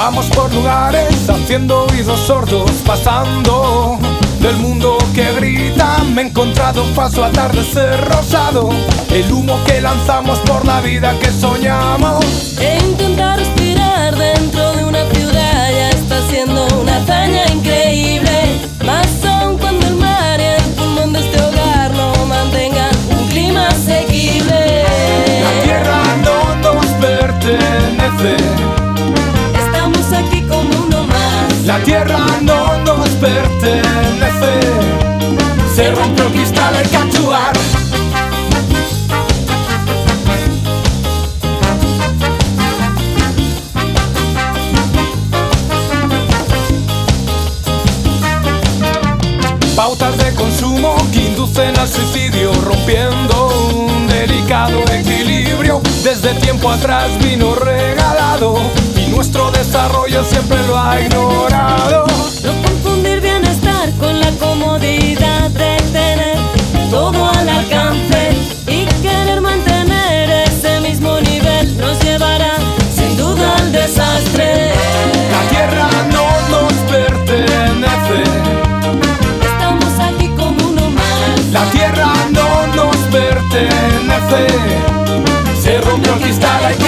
Vamos por lugares haciendo oídos sordos, pasando del mundo que grita. Me he encontrado un paso atardecer rosado, el humo que lanzamos por la vida que soñamos. E intentar respirar dentro de una ciudad ya está siendo una hazaña increíble. Más aún cuando el mar y el pulmón de este hogar no mantengan un clima asequible. La tierra no nos pertenece, estamos aquí como uno más. la tierra no nos pertenece, se rompió el cristal, hay que actuar. Pautas de consumo que inducen al suicidio, rompiendo un delicado equilibrio. Desde tiempo atrás vino regalado y nuestro desarrollo siempre lo ha ignorado. No confundir bienestar con la comodidad de tener todo al alcance, y querer mantener ese mismo nivel nos llevará sin duda al desastre. La tierra no nos pertenece, Estamos aquí como uno más. la tierra no nos pertenece, se rompió el cristal, hay